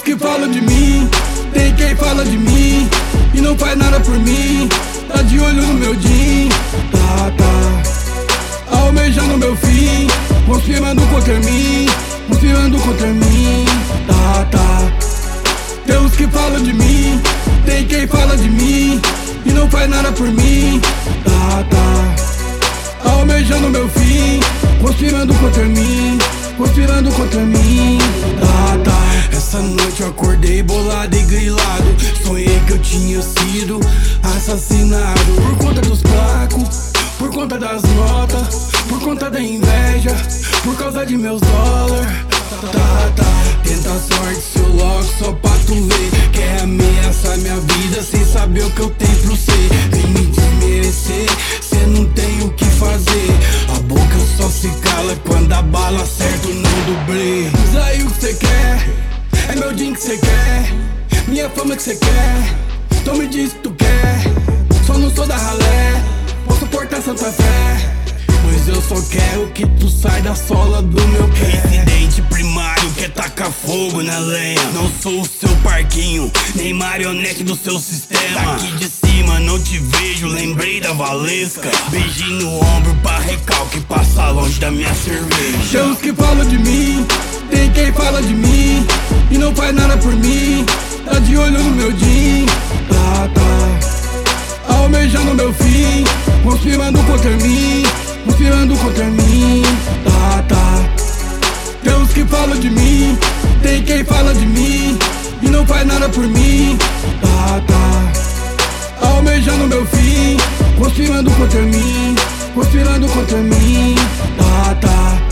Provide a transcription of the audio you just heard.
que falam de mim, tem quem fala de mim e não faz nada por mim. Tá de olho no meu din, tá almejando meu fim, conspirando contra mim, conspirando contra mim, tá. Tem uns que falam de mim, tem quem fala de mim e não faz nada por mim, tá almejando meu fim, conspirando contra mim, conspirando contra mim, tá. Essa noite eu acordei bolado e grilado, sonhei que eu tinha sido assassinado por conta dos placos, por conta das notas, por conta da inveja, por causa de meus dólares, tá. Tenta a sorte, seu logo, só pra tu ver. Quer ameaçar minha vida sem saber o que eu tenho pro ser. Vem me desmerecer, cê não tem o que fazer. A boca só se cala quando a bala acerta o não dublê. Diz aí o que cê quer, é meu din que cê quer, minha fama que cê quer, então me diz o que tu quer. Só não sou da ralé, posso portar Santa Fé, mas eu só quero que tu sai da sola do meu pé. Residente primário quer tacar fogo na lenha. Não sou o seu parquinho, nem marionete do seu sistema. Daqui de cima não te vejo, lembrei da Valesca. Beijinho no ombro pra recalque, passa longe da minha cerveja. Tem uns que falam de mim, tem quem fala de mim e não faz nada por mim. Tá de olho no meu din, tá almejando meu fim, conspirando contra mim, conspirando contra mim, tá. Tem uns que falam de mim, tem quem fala de mim e não faz nada por mim, tá almejando meu fim, conspirando contra mim, conspirando contra mim, tá.